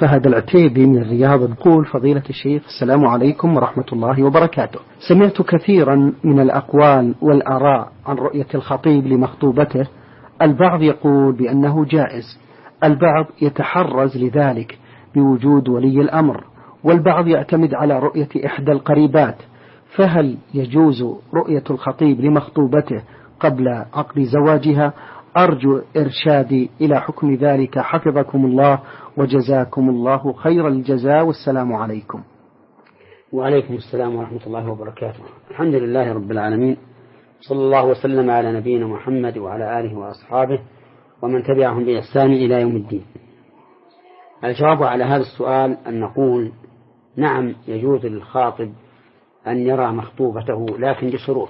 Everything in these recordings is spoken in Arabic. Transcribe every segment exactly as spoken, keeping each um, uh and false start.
فهد العتيبي من الرياض يقول: فضيلة الشيخ، السلام عليكم ورحمة الله وبركاته. سمعت كثيرا من الأقوال والآراء عن رؤية الخطيب لمخطوبته، البعض يقول بأنه جائز، البعض يتحرز لذلك بوجود ولي الأمر، والبعض يعتمد على رؤية إحدى القريبات، فهل يجوز رؤية الخطيب لمخطوبته قبل عقد زواجها؟ أرجو إرشادي إلى حكم ذلك حفظكم الله وجزاكم الله خير الجزاء، والسلام عليكم. وعليكم السلام ورحمة الله وبركاته. الحمد لله رب العالمين، صلى الله وسلم على نبينا محمد وعلى آله وأصحابه ومن تبعهم بإحسان إلى يوم الدين. الجواب على هذا السؤال أن نقول: نعم، يجوز للخاطب أن يرى مخطوبته، لكن بشروط.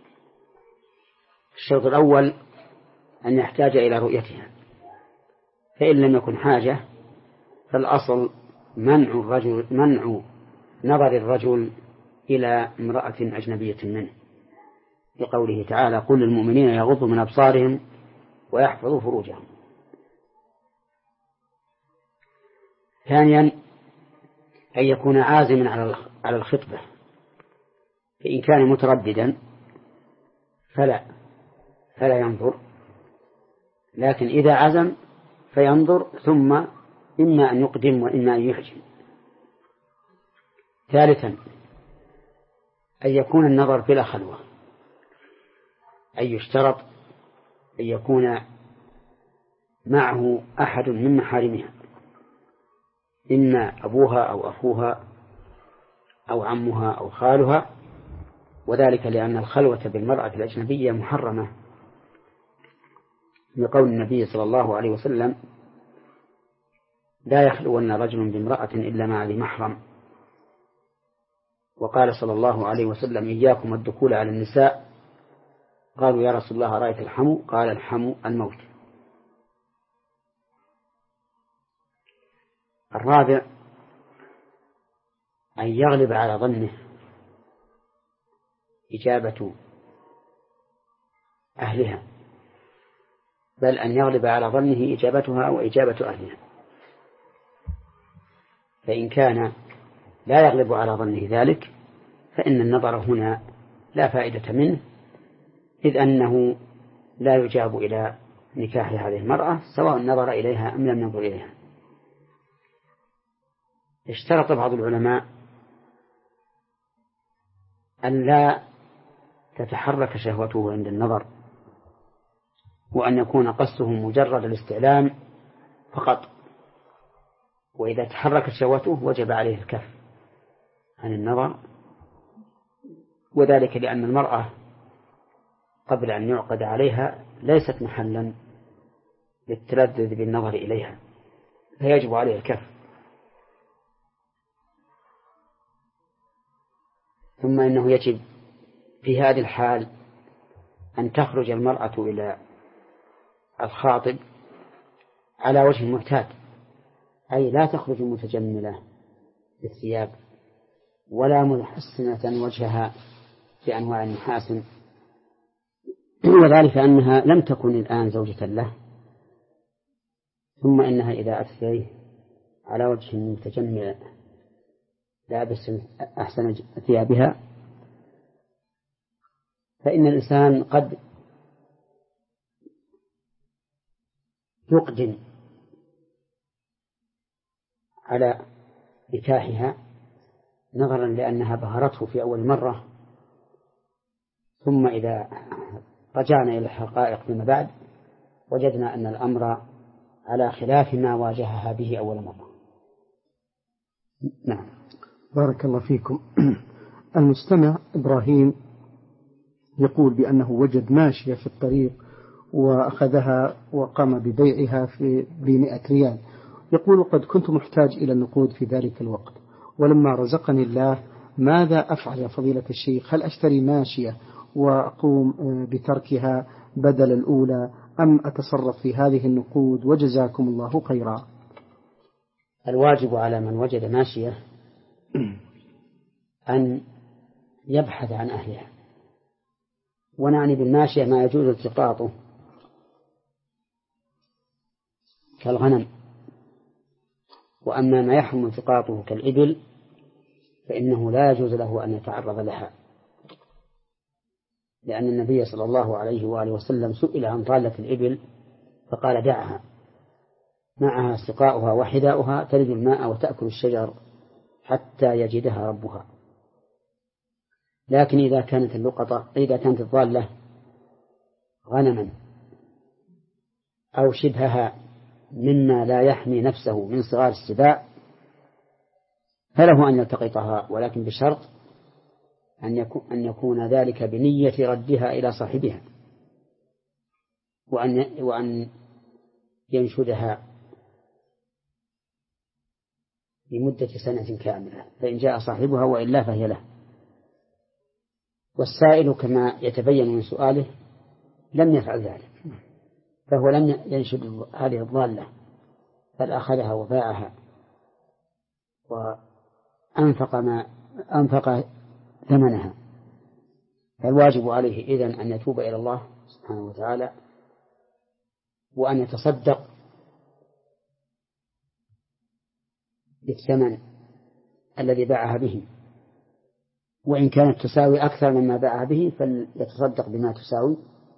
الشرط الأول أن يحتاج إلى رؤيتها، فإن لم يكن حاجة فالأصل منع الرجل منع نظر الرجل إلى امرأة أجنبية منه، لقوله تعالى: قل للمؤمنين يغضوا من أبصارهم ويحفظوا فروجهم. ثانيا أن يكون عازما على الخطبة، فإن كان مترددا فلا فلا ينظر، لكن إذا عزم فينظر، ثم إما أن يقدم وإما أن يحجم. ثالثا أن يكون النظر بلا خلوة، أن يشترط أن يكون معه أحد من محارمها، إما أبوها أو أخوها أو عمها أو خالها، وذلك لأن الخلوة بالمرأة الأجنبية محرمة، لقول النبي صلى الله عليه وسلم: لا يخلون رجل بامرأة إلا مع ذي محرم. وقال صلى الله عليه وسلم: إياكم الدخول على النساء. قالوا: يا رسول الله، رأيت الحمو؟ قال: الحمو الموت. الرابع أن يغلب على ظنه إجابة أهلها، بل أن يغلب على ظنه إجابتها وإجابة أهلها. فإن كان لا يغلب على ظنه ذلك فإن النظر هنا لا فائدة منه، إذ أنه لا يجاب إلى نكاح هذه المرأة سواء نظر إليها أم لم ينظر إليها. اشترط بعض العلماء أن لا تتحرك شهوته عند النظر، وأن يكون قصده مجرد الاستعلام فقط، وإذا تحركت شهوته وجب عليه الكف عن النظر، وذلك لأن المرأة قبل أن يعقد عليها ليست محلا للتلذذ بالنظر إليها، فيجب عليه الكف. ثم إنه يجب في هذه الحال أن تخرج المرأة إلى الخاطب على وجه المعتاد، أي لا تخرج متجملة بالثياب ولا محسنة وجهها بأنواع المحاسن، وذلك أنها لم تكن الآن زوجة له. ثم إنها إذا أتت إليه على وجه متجمل لابس أحسن ثيابها فإن الإنسان قد يقدم على نكاحها نظرا لأنها بهرته في أول مرة، ثم إذا رجعنا إلى الحقائق فيما بعد وجدنا أن الأمر على خلاف ما واجهها به أول مرة. نعم، بارك الله فيكم. المستمع إبراهيم يقول بأنه وجد ماشية في الطريق وأخذها وقام ببيعها في بمئة ريال. يقول: قد كنت محتاج إلى النقود في ذلك الوقت، ولما رزقني الله ماذا أفعل يا فضيلة الشيخ؟ هل أشتري ماشية وأقوم بتركها بدل الأولى، أم أتصرف في هذه النقود؟ وجزاكم الله خيرا. الواجب على من وجد ماشية أن يبحث عن أهلها، ونعني بالماشية ما يجوز التقاطه كالغنم وأما ما يحرم التقاطه كالإبل فإنه لا يجوز له أن يتعرض لها، لأن النبي صلى الله عليه وآله وسلم سئل عن ضالة الإبل فقال دعها، معها سقاؤها وحذاؤها تلد الماء وتأكل الشجر حتى يجدها ربها. لكن إذا كانت اللقطة إذا كانت الضالة غنما أو شبهها مما لا يحمي نفسه من صغار السباع فله أن يلتقطها، ولكن بشرط أن يكون, أن يكون ذلك بنية ردها إلى صاحبها، وأن, وأن ينشدها لمدة سنة كاملة، فإن جاء صاحبها وإلا فهي له. والسائل كما يتبين من سؤاله لم يفعل ذلك، فهو لم ينشد هذه الضالة بل أخذها وباعها وأنفق ما أنفق ثمنها. فالواجب عليه إذن أن يتوب إلى الله سبحانه وتعالى وأن يتصدق بالثمن الذي باعها به، وإن كانت تساوي أكثر مما باعها به فليتصدق بما تساوي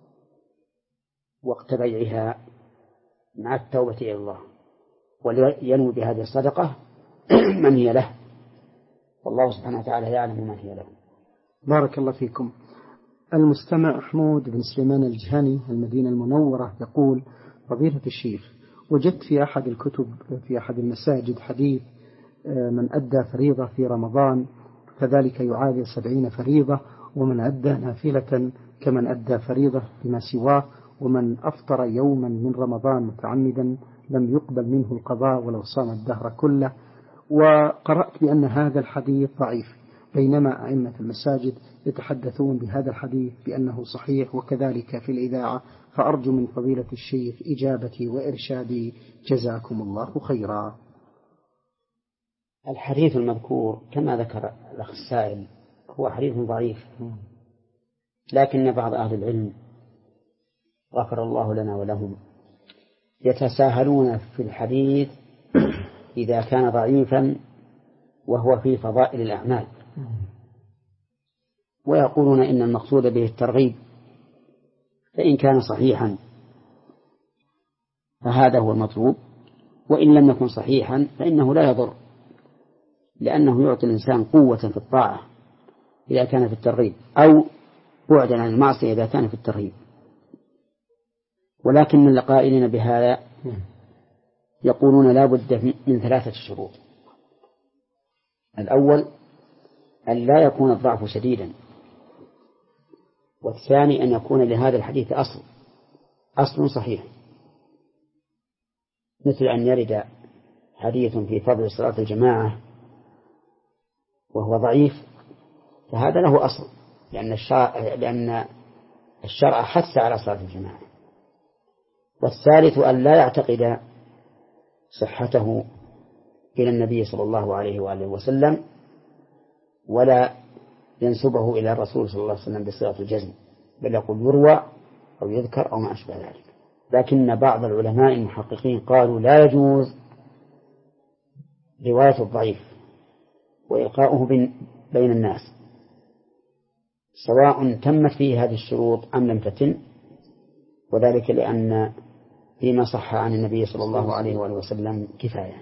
وقت بيعها مع التوبة إلى الله، ولينوي بهذه الصدقة من هي له، والله سبحانه وتعالى يعلم من هي له. بارك الله فيكم. المستمع محمود بن سليمان الجهني المدينة المنورة يقول: فضيلة الشيخ، وجدت في أحد الكتب في أحد المساجد حديث من أدى فريضة في رمضان كذلك يعادل سبعين فريضة، ومن أدى نافلة كمن أدى فريضة بما سواه، ومن أفطر يوما من رمضان متعمدا لم يقبل منه القضاء ولو صام الدهر كله. وقرأت بأن هذا الحديث ضعيف، بينما أئمة المساجد يتحدثون بهذا الحديث بأنه صحيح وكذلك في الإذاعة، فأرجو من فضيلة الشيخ إجابتي وإرشادي جزاكم الله خيرا. الحديث المذكور كما ذكر الأخ السائل هو حديث ضعيف، لكن بعض أهل العلم غفر الله لنا ولهم يتساهلون في الحديث إذا كان ضعيفا وهو في فضائل الأعمال، ويقولون إن المقصود به الترغيب، فإن كان صحيحا فهذا هو المطلوب، وإن لم يكن صحيحا فإنه لا يضر، لأنه يعطي الإنسان قوة في الطاعة إذا كان في الترغيب، أو بعدا عن المعصية إذا كان في الترهيب. ولكن من القائلين بهذا يقولون لا بد من ثلاثة شروط: الأول أن لا يكون الضعف شديدا، والثاني أن يكون لهذا الحديث أصل أصل صحيح، مثل أن يرد حديث في فضل صلاة الجماعة وهو ضعيف، فهذا له أصل، لأن الشرع, لأن الشرع حث على صلاة الجماعة. والثالث أن لا يعتقد صحته إلى النبي صلى الله عليه وآله وسلم، ولا ينسبه إلى الرسول صلى الله عليه وسلم بصيغة الجزم، بل يقول يروى أو يذكر أو ما أشبه ذلك. لكن بعض العلماء المحققين قالوا لا يجوز رواية الضعيف وإلقاؤه بين الناس سواء تمت فيه هذه الشروط أم لم تتم، وذلك لأن فيما صح عن النبي صلى الله عليه وآله وسلم كفاية،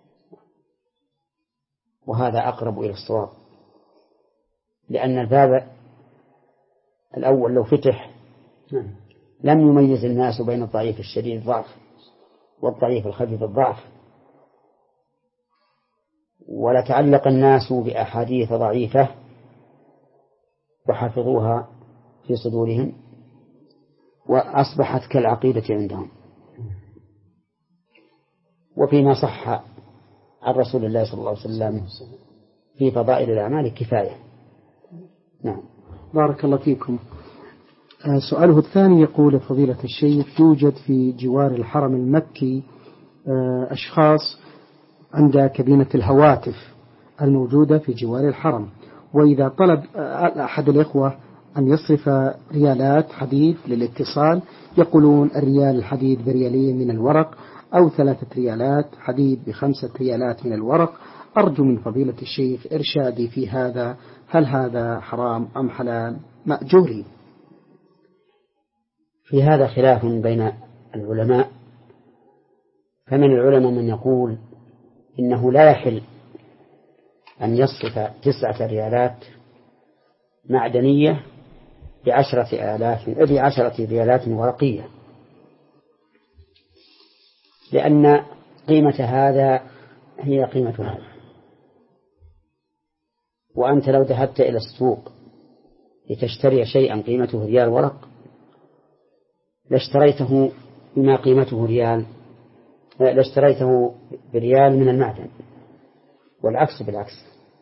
وهذا أقرب إلى الصواب، لأن الباب الأول لو فتح لم يميز الناس بين الضعيف الشديد الضعف والضعيف الخفيف الضعف، ولتعلق الناس بأحاديث ضعيفة وحفظوها في صدورهم وأصبحت كالعقيدة عندهم. وفيما صح عن رسول الله صلى الله عليه وسلم في فضائل الأعمال كفاية. نعم. بارك الله فيكم. سؤاله الثاني يقول: فضيلة الشيخ، يوجد في جوار الحرم المكي أشخاص عند كابينة الهواتف الموجودة في جوار الحرم، وإذا طلب أحد الإخوة أن يصرف ريالات حديد للاتصال يقولون الريال الحديد بريالين من الورق، أو ثلاثة ريالات حديد بخمسة ريالات من الورق. أرجو من فضيلة الشيخ إرشادي في هذا، هل هذا حرام أم حلال؟ مأجوري. في هذا خلاف بين العلماء، فمن العلماء من يقول إنه لا يحل أن يصرف تسعة ريالات معدنية بعشرة آلاف بعشرة ريالات ورقية، لأن قيمة هذا هي قيمة هذا. وأنت لو ذهبت إلى السوق لتشتري شيئا قيمته ريال ورق لاشتريته بما قيمته ريال، لاشتريته بريال من المعدن، والعكس بالعكس.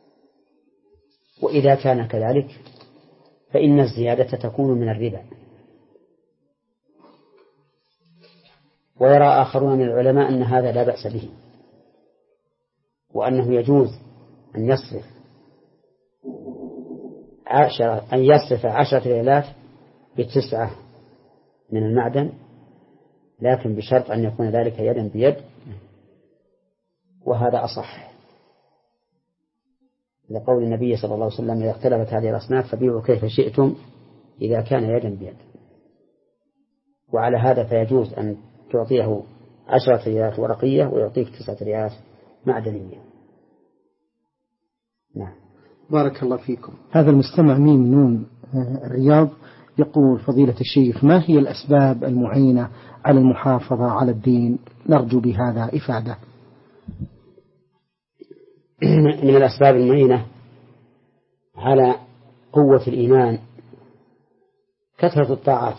وإذا كان كذلك فإن الزيادة تكون من الربا. ويرى آخرون من العلماء أن هذا لا بأس به، وأنه يجوز أن يصرف عشرة أن يصرف عشرة ريالات بتسعة من المعدن، لكن بشرط أن يكون ذلك يدا بيد، وهذا أصح لقول النبي صلى الله عليه وسلم: إذا اختلفت هذه الأصناف فبيعوا كيف شئتم إذا كان يدا بيد. وعلى هذا فيجوز أن تعطيه عشرة ريالات ورقية ويعطيك تسعة ريالات معدنية. نعم. بارك الله فيكم. هذا المستمع ميم نون الرياض يقول: فضيلة الشيخ، ما هي الأسباب المعينة على المحافظة على الدين؟ نرجو بهذا إفادة. من الأسباب المعينة على قوة الإيمان كثرة الطاعات،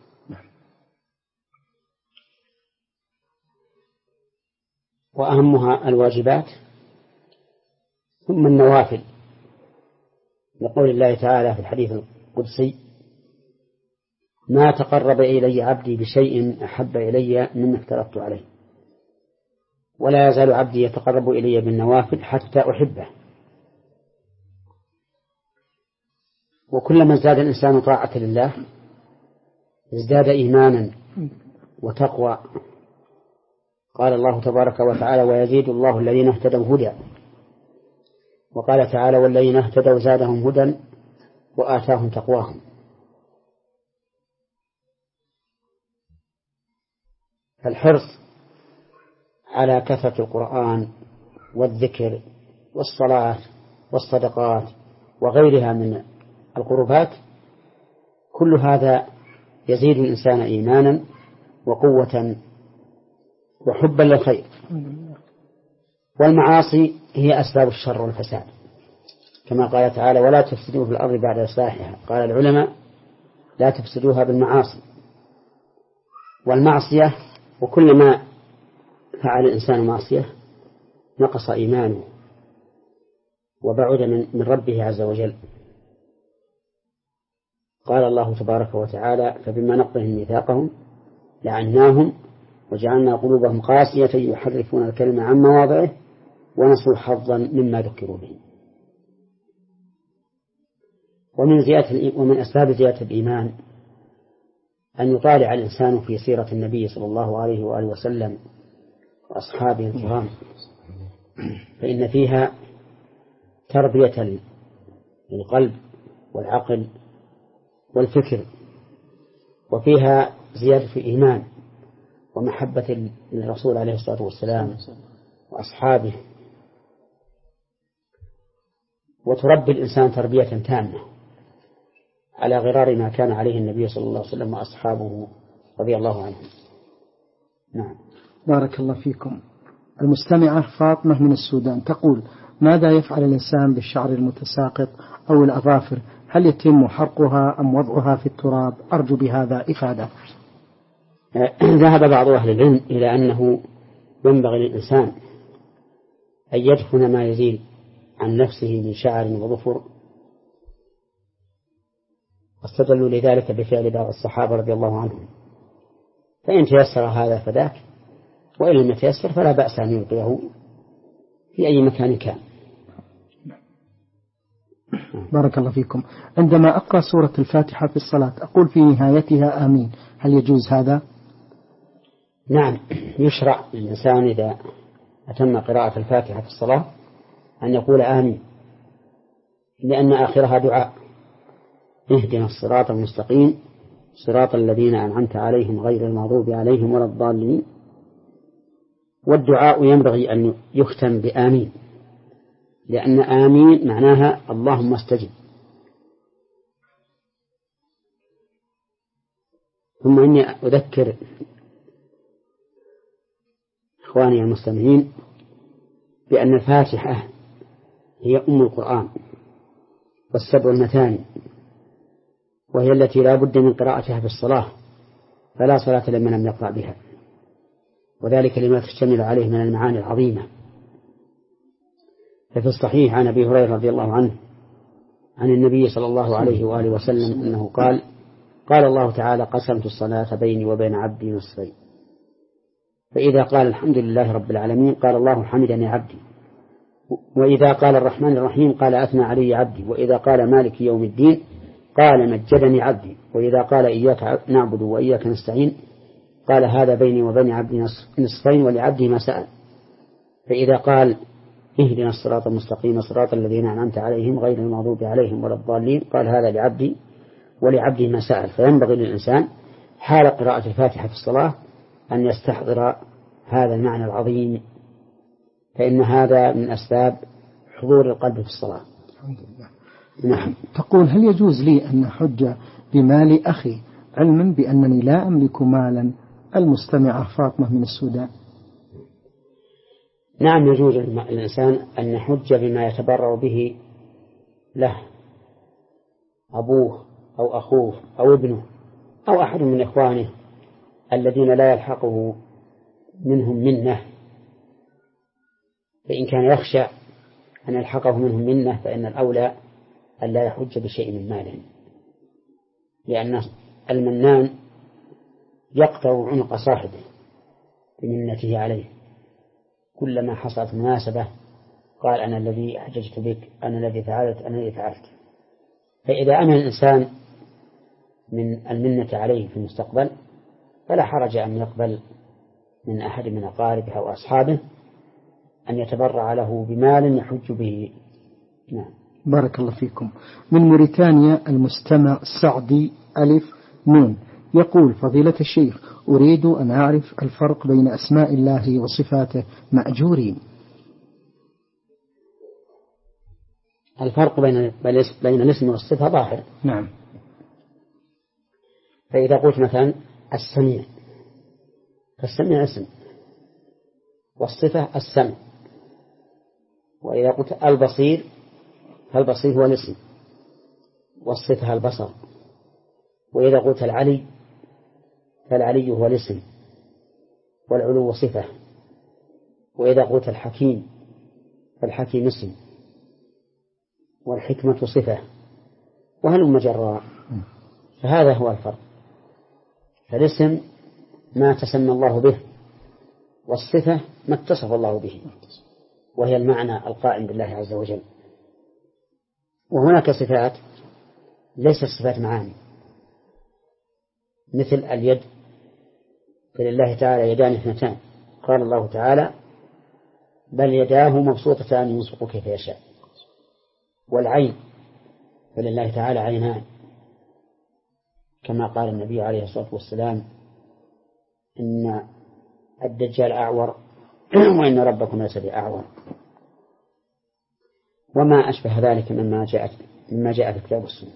وأهمها الواجبات ثم النوافل، لقول الله تعالى في الحديث القدسي: ما تقرب إلي عبدي بشيء أحب إلي مما افترضت عليه، ولا يزال عبدي يتقرب إلي بالنوافل حتى أحبه. وكلما ازداد الإنسان طاعة لله ازداد إيمانا وتقوى. قال الله تبارك وتعالى: ويزيد الله الذين اهتدوا هدى. وقال تعالى: والذين اهتدوا زادهم هدى وآتاهم تقواهم. فالحرص على كثرة القرآن والذكر والصلاة والصدقات وغيرها من القربات، كل هذا يزيد الإنسان إيمانا وقوة وحبا للخير. والمعاصي هي أسباب الشر والفساد، كما قال تعالى: ولا تفسدوا في الأرض بعد إصلاحها. قال العلماء: لا تفسدوها بالمعاصي. والمعصية وكلما فعل الإنسان معصية نقص إيمانه وبعد من ربه عز وجل. قال الله تبارك وتعالى: فبما نقضهم ميثاقهم لعناهم وجعلنا قلوبهم قاسية يحرفون الكلمة عن مواضعه ونسوا حظا مما ذكروا به. ومن زيادة ومن أسباب زيادة الإيمان أن يطالع الإنسان في سيرة النبي صلى الله عليه وآله وسلم وأصحابه الكرام، فإن فيها تربية للقلب والعقل والفكر، وفيها زيادة الإيمان ومحبة للرسول عليه الصلاة والسلام وأصحابه، وتربي الإنسان تربية تامة على غرار ما كان عليه النبي صلى الله عليه وسلم وأصحابه رضي الله عنهم. نعم. بارك الله فيكم. المستمعة فاطمة من السودان تقول: ماذا يفعل الإنسان بالشعر المتساقط أو الأظافر؟ هل يتم حرقها أم وضعها في التراب؟ أرجو بهذا إفادة. ذهب بعض أهل العلم إلى أنه ينبغي للإنسان أن يدفن ما يزيل عن نفسه من شعر وظفر، واستدلوا لذلك بفعل بعض الصحابة رضي الله عنهم، فإن تيسر هذا فذاك، وإن لم يتيسر فلا بأس أن يلقيه في أي مكان كان. بارك الله فيكم. عندما أقرأ سورة الفاتحة في الصلاة أقول في نهايتها آمين، هل يجوز هذا؟ نعم، يشرع للإنسان إذا أتم قراءة الفاتحة في الصلاة أن يقول آمين، لأن آخرها دعاء: اهدنا الصراط المستقيم صراط الذين أنعمت عليهم غير المغضوب عليهم ولا الضالين. والدعاء ينبغي أن يختم بآمين، لأن آمين معناها اللهم استجب. ثم إني أذكر إخواني المستمعين بأن الفاتحة هي أم القرآن والسبع المثاني، وهي التي لا بد من قراءتها في الصلاة، فلا صلاة لمن لم يقرأ بها، وذلك لما تشتمل عليه من المعاني العظيمة. ففي الصحيح عن أبي هريرة رضي الله عنه عن النبي صلى الله عليه وآله وسلم أنه قال: قال الله تعالى: قسمت الصلاة بيني وبين عبدي نصفين، فإذا قال الحمد لله رب العالمين قال الله حمدني عبدي، وإذا قال الرحمن الرحيم قال أثنى علي عبدي، وإذا قال مالك يوم الدين قال مجدني عبدي، وإذا قال إياك نعبد وإياك نستعين قال هذا بيني وبين عبدي نصفين ولعبدي ما سأل. فإذا قال اهدنا الصراط المستقيم صراط الذين أنعمت عليهم غير المغضوب عليهم ولا الضالين قال هذا لعبدي ولعبدي ما سأل. فينبغي للإنسان حال قراءة الفاتحة في الصلاة أن يستحضر هذا المعنى العظيم، فإن هذا من أسباب حضور القلب في الصلاة. الحمد لله. نعم. تقول: هل يجوز لي أن أحج بمال أخي علما بأنني لا أملك مالا؟ المستمعة فاطمة من السودان. نعم، يجوز للإنسان أن يحج بما يتبرع به له أبوه أو أخوه أو ابنه أو أحد من إخوانه الذين لا يلحقه منهم منه، فإن كان يخشى أن يلحقه منهم منه فإن الأولى أن لا يحج بشيء من ماله، لأن المنان يقطع عنق صاحبه بمنته عليه، كلما حصلت مناسبة قال أنا الذي حججت بك، أنا الذي فعلت، أنا الذي فعلت. فإذا أمن الإنسان من المنة عليه في المستقبل فلا حرج أن يقبل من أحد من أقاربه أو أصحابه أن يتبرع له بمال يحج به. نعم. بارك الله فيكم. من موريتانيا المستمع سعدي ألف نون يقول: فضيلة الشيخ، أريد أن أعرف الفرق بين أسماء الله وصفاته مأجورين. الفرق بين بين الاسم والصفة ظاهر. نعم. فإذا قلت مثلا السميع فالسميع اسم، والصفة السمع. وإذا قلت البصير فالبصير هو الاسم والصفة البصر. وإذا قلت العلي فالعلي هو الاسم والعلو صفة. وإذا قلت الحكيم فالحكيم اسم والحكمة صفة، وهلم جراء. فهذا هو الفرق. فالاسم ما تسمى الله به، والصفة ما اتصف الله به، وهي المعنى القائم بالله عز وجل. وهناك صفات ليست صفات معاني، مثل اليد، فلله تعالى يدان اثنتان، قال الله تعالى بل يداه مبسوطتان ينفق كيف يشاء. والعين فلله تعالى عينان، كما قال النبي عليه الصلاة والسلام إن الدجال أعور وإن ربكم ليس بأعور، وما أشبه ذلك مما جاء مما جاء في الكتاب والسنة.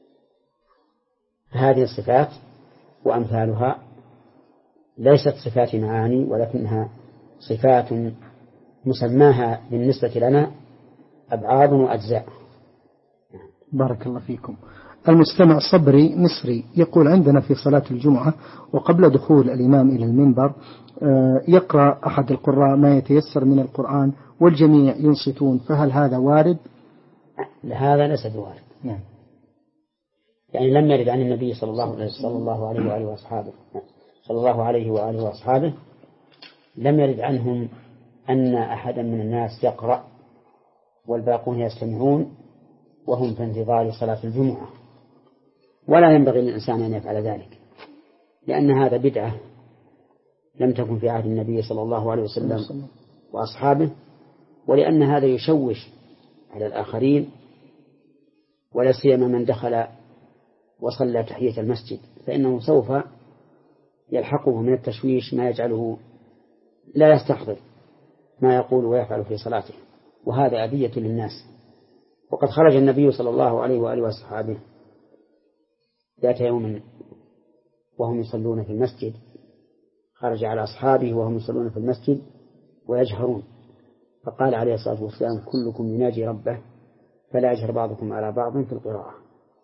هذه الصفات وأمثالها ليست صفات معاني، ولكنها صفات مسماها بالنسبة لنا أبعاد وأجزاء. بارك الله فيكم. المستمع صبري مصري يقول: عندنا في صلاة الجمعة وقبل دخول الإمام إلى المنبر يقرأ أحد القراء ما يتيسر من القرآن والجميع ينصتون، فهل هذا وارد؟ هذا ليس بوارد. نعم. يعني لم يرد عن النبي صلى الله عليه صلى الله عليه وآله وأصحابه صلى الله عليه وآله وأصحابه لم يرد عنهم أن أحدا من الناس يقرأ والباقون يستمعون وهم في انتظار صلاة الجمعة، ولا ينبغي للإنسان أن يفعل ذلك، لأن هذا بدعة لم تكن في عهد النبي صلى الله عليه وسلم وأصحابه، ولأن هذا يشوش على الآخرين، ولا سيما من دخل وصلى تحية المسجد، فإنه سوف يلحقه من التشويش ما يجعله لا يستحضر ما يقول ويفعل في صلاته، وهذا أذية للناس. وقد خرج النبي صلى الله عليه وآله وصحبه ذات يوم وهم يصلون في المسجد، خرج على أصحابه وهم يصلون في المسجد ويجهرون، فقال عليه الصلاة والسلام: كلكم يناجي ربه فلا يجهر بعضكم على بعض في القراءة.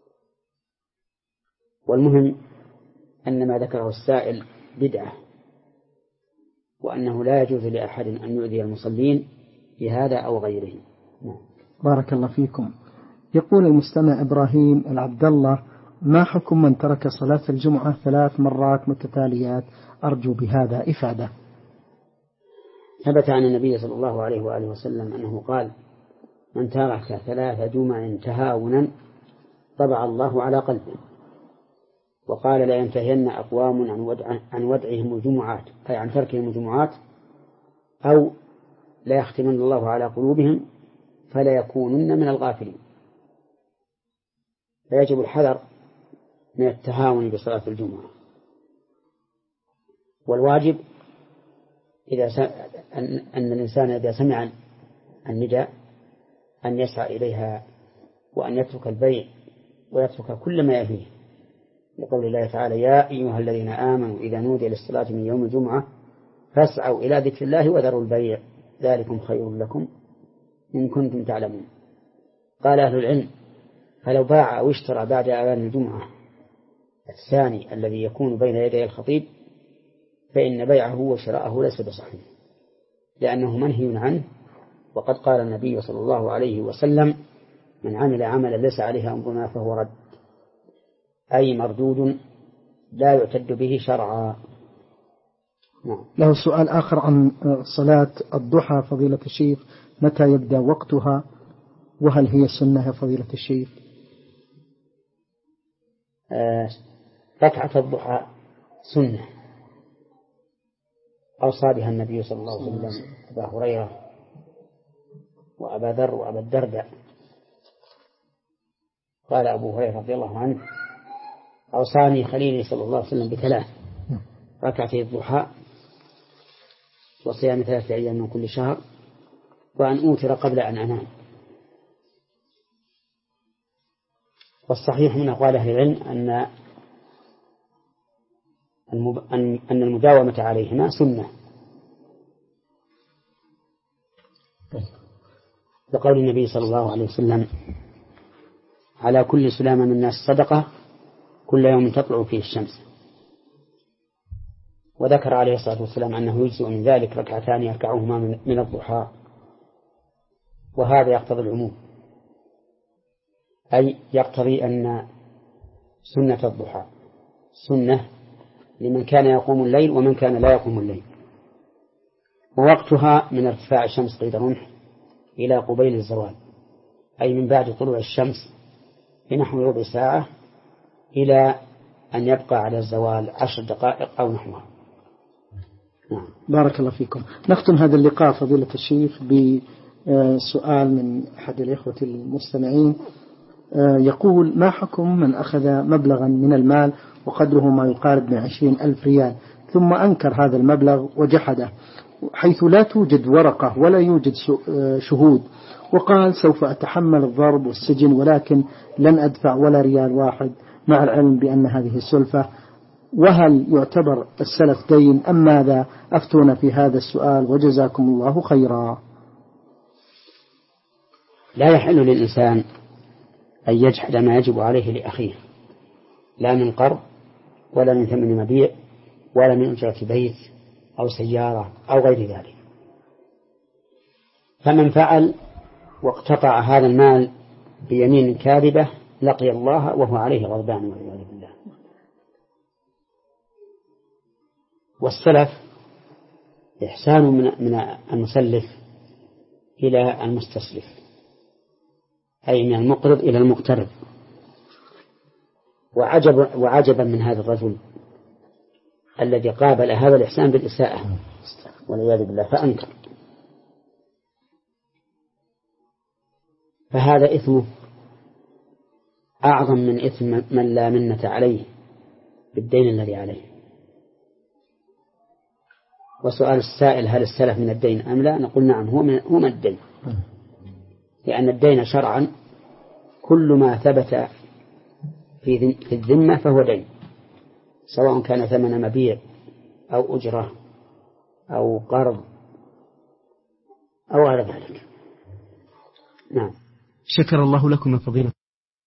والمهم أن ما ذكره السائل بدعة، وأنه لا يجوز لأحد أن يؤذي المصلين بهذا أو غيره. بارك الله فيكم. يقول المستمع إبراهيم العبد الله: ما حكم من ترك صلاة الجمعة ثلاث مرات متتاليات؟ أرجو بهذا إفادة. ثبت عن النبي صلى الله عليه وآله وسلم أنه قال: من ترك ثلاث جمع تهاونا طبع الله على قلبه. وقال: لا ينتهين أقوام عن, ودع عن ودعهم الجمعات، أي عن تركهم الجمعات، أو لا يختمن الله على قلوبهم فلا يكونن من الغافلين. فيجب الحذر من التهاون بصلاة الجمعة، والواجب إذا س... أن... أن الإنسان إذا سمع النداء أن يسعى إليها، وأن يترك البيع ويترك كل ما يفيه، لقول الله تعالى: يا أيها الذين آمنوا إذا نودي للصلاة من يوم الجمعة فاسعوا إلى ذكر الله وذروا البيع ذلكم خير لكم إن كنتم تعلمون. قال أهل العلم: فلو باع أو اشترى بعد أذان الجمعة الثاني الذي يكون بين يدي الخطيب فإن بيعه وشراءه ليس بصحيح، لأنه منهي عنه. وقد قال النبي صلى الله عليه وسلم: من عمل عملا ليس عليه أمرنا فهو رد، أي مردود لا يعتد به شرعا. نعم. له سؤال آخر عن صلاة الضحى فضيلة الشيخ: متى يبدأ وقتها، وهل هي سنة فضيلة الشيخ؟ آه ركعة الضحى سنة أوصى بها النبي صلى الله عليه وسلم أبا هريرة وأبا ذر وأبا الدرداء. قال أبو هريرة رضي الله عنه: أوصاني خليلي صلى الله عليه وسلم بثلاث: ركعتي الضحى، وصيام ثلاثة أيام من كل شهر، وأن أوتر قبل أن أنام. والصحيح من أقوال أهل العلم أن أن المداومة عليهما سنة، لقول النبي صلى الله عليه وسلم: على كل سلامة من الناس صدقة كل يوم تطلع فيه الشمس. وذكر عليه الصلاة والسلام أنه يجزئ من ذلك ركعتان يركعهما من الضحى، وهذا يقتضي العموم، أي يقتضي أن سنة الضحى سنة لمن كان يقوم الليل ومن كان لا يقوم الليل. ووقتها من ارتفاع الشمس قيد رمح إلى قبيل الزوال، أي من بعد طلوع الشمس بنحو ربع ساعة إلى أن يبقى على الزوال عشر دقائق أو نحوها. نعم. بارك الله فيكم. نختم هذا اللقاء فضيلة الشيخ بسؤال من أحد الإخوة المستمعين، يقول: ما حكم من أخذ مبلغا من المال وقدره ما يقارب من عشرين ألف ريال ثم أنكر هذا المبلغ وجحده، حيث لا توجد ورقة ولا يوجد شهود، وقال: سوف أتحمل الضرب والسجن ولكن لن أدفع ولا ريال واحد، مع العلم بأن هذه سلفة، وهل يعتبر السلف دين أم ماذا؟ أفتونا في هذا السؤال وجزاكم الله خيرا. لا يحل للإنسان أن يجحد ما يجب عليه لأخيه، لا من قرض ولا من ثمن مبيع ولا من أجرة بيت أو سيارة أو غير ذلك. فمن فعل واقتطع هذا المال بيمين كاذبة لقي الله وهو عليه غضبان والعياذ بالله. والسلف إحسان من المسلف إلى المستسلف، أي من المقرض إلى المقترض. وعجب وعجبا من هذا الرجل الذي قابل هذا الإحسان بالإساءة والعياذ بالله فأنكر، فهذا إثمه أعظم من إثم من لا منة عليه بالدين الذي عليه. وسؤال السائل هل السلف من الدين أم لا، نقول نعم هو من, هو من الدين، لأن الدين شرعا كل ما ثبت في الذمة فهو دين، سواء كان ثمن مبيع أو أجرة أو قرض أو غير ذلك. نعم. شكر الله لكم يا فضيلة